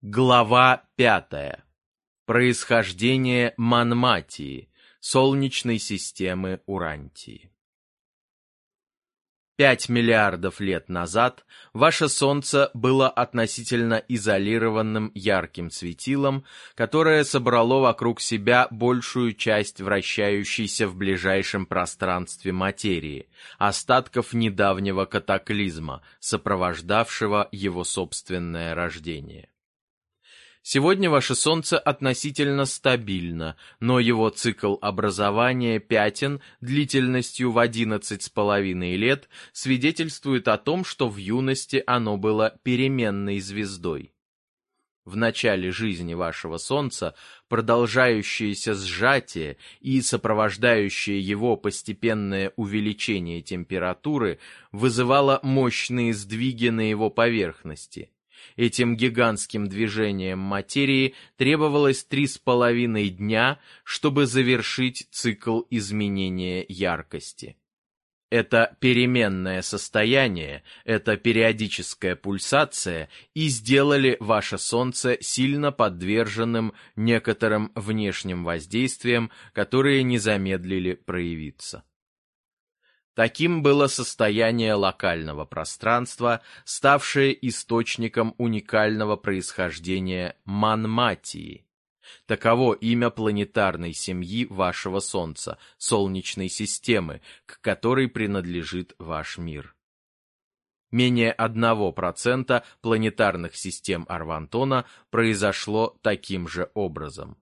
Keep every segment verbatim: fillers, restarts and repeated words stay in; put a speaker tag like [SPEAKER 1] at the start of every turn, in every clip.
[SPEAKER 1] Глава пятая. Происхождение Манматии, Солнечной системы Урантии. Пять миллиардов лет назад ваше Солнце было относительно изолированным ярким светилом, которое собрало вокруг себя большую часть вращающейся в ближайшем пространстве материи, остатков недавнего катаклизма, сопровождавшего его собственное рождение. Сегодня ваше Солнце относительно стабильно, но его цикл образования пятен длительностью в одиннадцать с половиной лет свидетельствует о том, что в юности оно было переменной звездой. В начале жизни вашего Солнца продолжающееся сжатие и сопровождающее его постепенное увеличение температуры вызывало мощные сдвиги на его поверхности. Этим гигантским движением материи требовалось три с половиной дня, чтобы завершить цикл изменения яркости. Это переменное состояние, эта периодическая пульсация и сделали ваше Солнце сильно подверженным некоторым внешним воздействиям, которые не замедлили проявиться. Таким было состояние локального пространства, ставшее источником уникального происхождения Манматии. Таково имя планетарной семьи вашего Солнца, Солнечной системы, к которой принадлежит ваш мир. Менее одного процента планетарных систем Арвантона произошло таким же образом.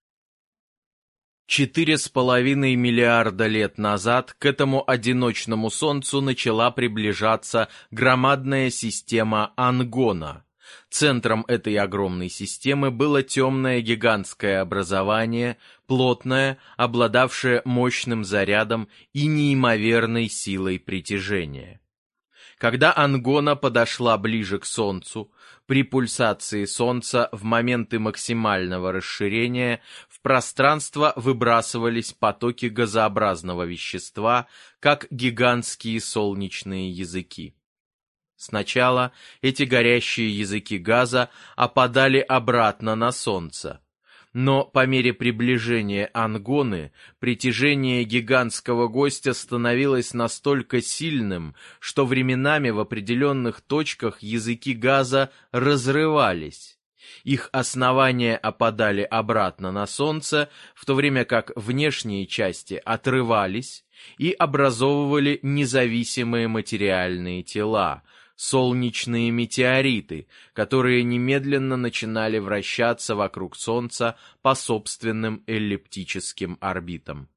[SPEAKER 1] Четыре с половиной миллиарда лет назад к этому одиночному Солнцу начала приближаться громадная система Ангона. Центром этой огромной системы было темное гигантское образование, плотное, обладавшее мощным зарядом и неимоверной силой притяжения. Когда Ангона подошла ближе к Солнцу, при пульсации Солнца в моменты максимального расширения в пространство выбрасывались потоки газообразного вещества, как гигантские солнечные языки. Сначала эти горящие языки газа опадали обратно на Солнце. Но по мере приближения Ангоны притяжение гигантского гостя становилось настолько сильным, что временами в определенных точках языки газа разрывались. Их основания опадали обратно на Солнце, в то время как внешние части отрывались и образовывали независимые материальные тела, солнечные метеориты, которые немедленно начинали вращаться вокруг Солнца по собственным эллиптическим орбитам.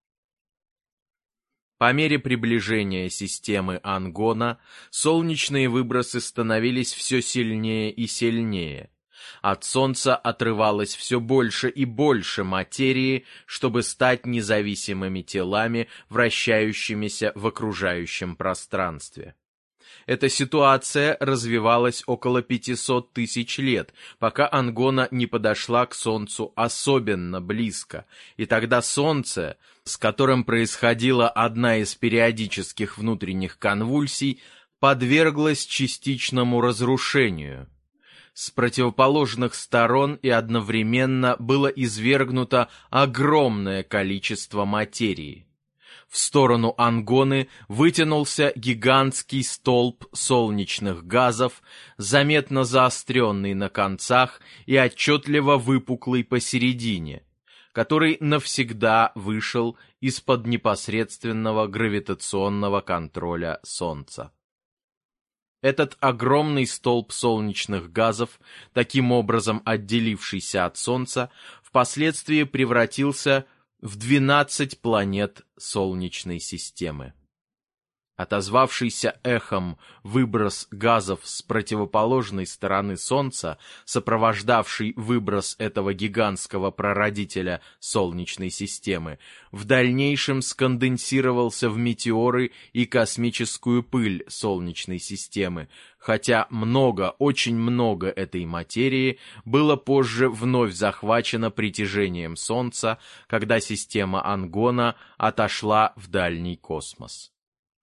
[SPEAKER 1] По мере приближения системы Ангона солнечные выбросы становились все сильнее и сильнее. От Солнца отрывалось все больше и больше материи, чтобы стать независимыми телами, вращающимися в окружающем пространстве. Эта ситуация развивалась около пятисот тысяч лет, пока Ангона не подошла к Солнцу особенно близко, и тогда Солнце, с которым происходила одна из периодических внутренних конвульсий, подверглось частичному разрушению. С противоположных сторон и одновременно было извергнуто огромное количество материи. В сторону Ангоны вытянулся гигантский столб солнечных газов, заметно заостренный на концах и отчетливо выпуклый посередине, который навсегда вышел из-под непосредственного гравитационного контроля Солнца. Этот огромный столб солнечных газов, таким образом отделившийся от Солнца, впоследствии превратился в двенадцать планет Солнечной системы. Отозвавшийся эхом выброс газов с противоположной стороны Солнца, сопровождавший выброс этого гигантского прародителя Солнечной системы, в дальнейшем сконденсировался в метеоры и космическую пыль Солнечной системы, хотя много, очень много этой материи было позже вновь захвачено притяжением Солнца, когда система Ангона отошла в дальний космос.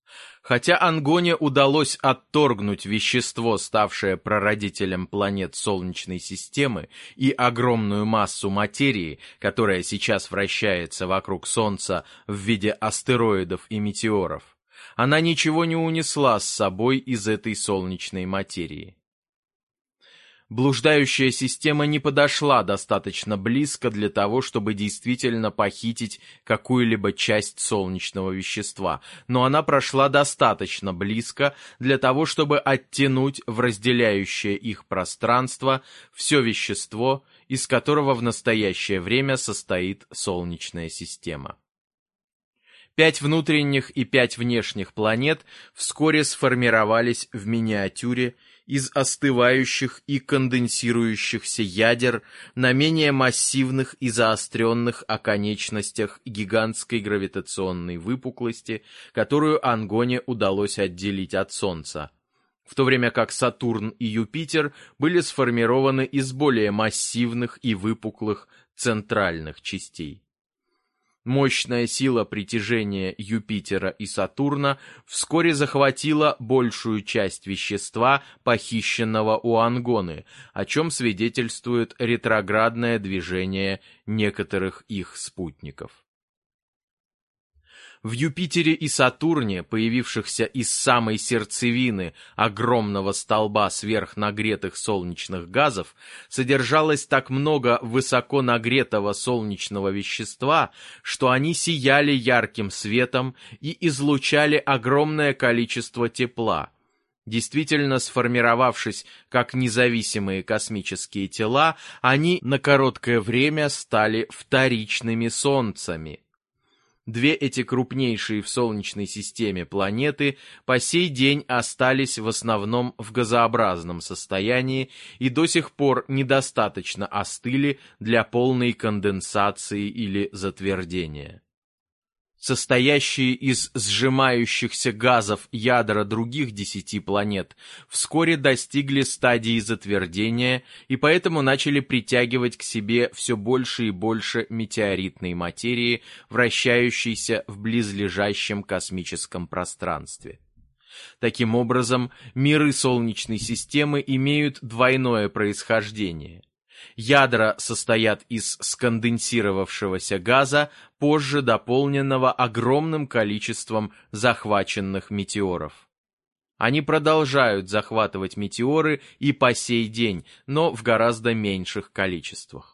[SPEAKER 1] Хотя Ангоне удалось отторгнуть вещество, ставшее прародителем планет Солнечной системы, и огромную массу материи, которая сейчас вращается вокруг Солнца в виде астероидов и метеоров, она ничего не унесла с собой из этой солнечной материи. Блуждающая система не подошла достаточно близко для того, чтобы действительно похитить какую-либо часть солнечного вещества, но она прошла достаточно близко для того, чтобы оттянуть в разделяющее их пространство все вещество, из которого в настоящее время состоит Солнечная система. Пять внутренних и пять внешних планет вскоре сформировались в миниатюре из остывающих и конденсирующихся ядер на менее массивных и заостренных оконечностях гигантской гравитационной выпуклости, которую Ангоне удалось отделить от Солнца, в то время как Сатурн и Юпитер были сформированы из более массивных и выпуклых центральных частей. Мощная сила притяжения Юпитера и Сатурна вскоре захватила большую часть вещества, похищенного у Ангоны, о чем свидетельствует ретроградное движение некоторых их спутников. В Юпитере и Сатурне, появившихся из самой сердцевины огромного столба сверхнагретых солнечных газов, содержалось так много высоко нагретого солнечного вещества, что они сияли ярким светом и излучали огромное количество тепла. Действительно сформировавшись как независимые космические тела, они на короткое время стали вторичными солнцами. Две эти крупнейшие в Солнечной системе планеты по сей день остались в основном в газообразном состоянии и до сих пор недостаточно остыли для полной конденсации или затвердения. Состоящие из сжимающихся газов ядра других десяти планет вскоре достигли стадии затвердения и поэтому начали притягивать к себе все больше и больше метеоритной материи, вращающейся в близлежащем космическом пространстве. Таким образом, миры Солнечной системы имеют двойное происхождение. Ядра состоят из сконденсировавшегося газа, позже дополненного огромным количеством захваченных метеоров. Они продолжают захватывать метеоры и по сей день, но в гораздо меньших количествах.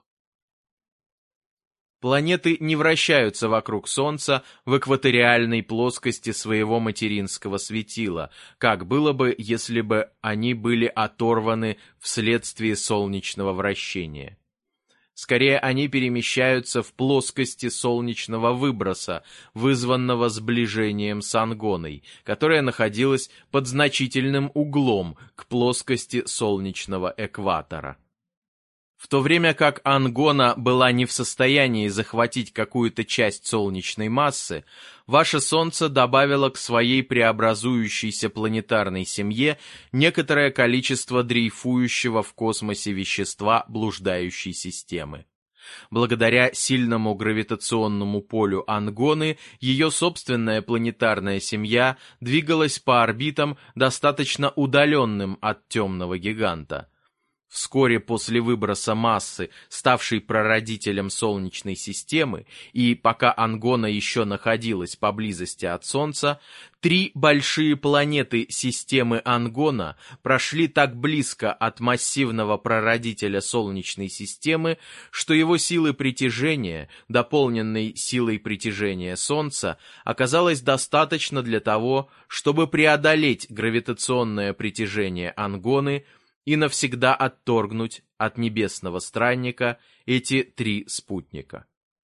[SPEAKER 1] Планеты не вращаются вокруг Солнца в экваториальной плоскости своего материнского светила, как было бы, если бы они были оторваны вследствие солнечного вращения. Скорее, они перемещаются в плоскости солнечного выброса, вызванного сближением с Ангоной, которая находилась под значительным углом к плоскости солнечного экватора. В то время как Ангона была не в состоянии захватить какую-то часть солнечной массы, ваше Солнце добавило к своей преобразующейся планетарной семье некоторое количество дрейфующего в космосе вещества блуждающей системы. Благодаря сильному гравитационному полю Ангоны, ее собственная планетарная семья двигалась по орбитам, достаточно удаленным от темного гиганта. Вскоре после выброса массы, ставшей прародителем Солнечной системы, и пока Ангона еще находилась поблизости от Солнца, три большие планеты системы Ангона прошли так близко от массивного прародителя Солнечной системы, что его силы притяжения, дополненной силой притяжения Солнца, оказалось достаточно для того, чтобы преодолеть гравитационное притяжение Ангоны и навсегда отторгнуть от небесного странника эти три спутника.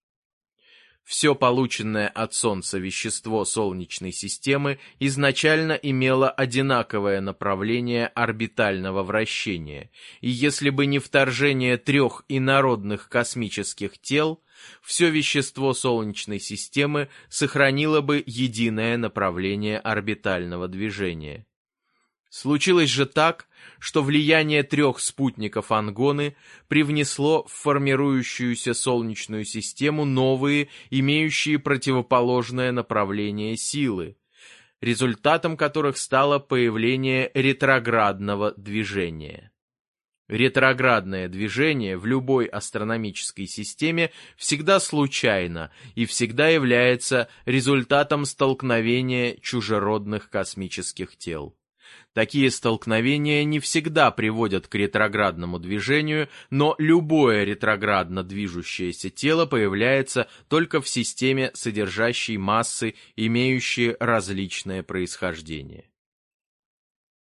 [SPEAKER 1] Все полученное от Солнца вещество Солнечной системы изначально имело одинаковое направление орбитального вращения, и если бы не вторжение трех инородных космических тел, все вещество Солнечной системы сохранило бы единое направление орбитального движения. Случилось же так, что влияние трех спутников Ангоны привнесло в формирующуюся Солнечную систему новые, имеющие противоположное направление силы. результатом которых стало появление ретроградного движения. Ретроградное движение в любой астрономической системе всегда случайно и всегда является результатом столкновения чужеродных космических тел. Такие столкновения не всегда приводят к ретроградному движению, но любое ретроградно движущееся тело появляется только в системе, содержащей массы, имеющие различное происхождение.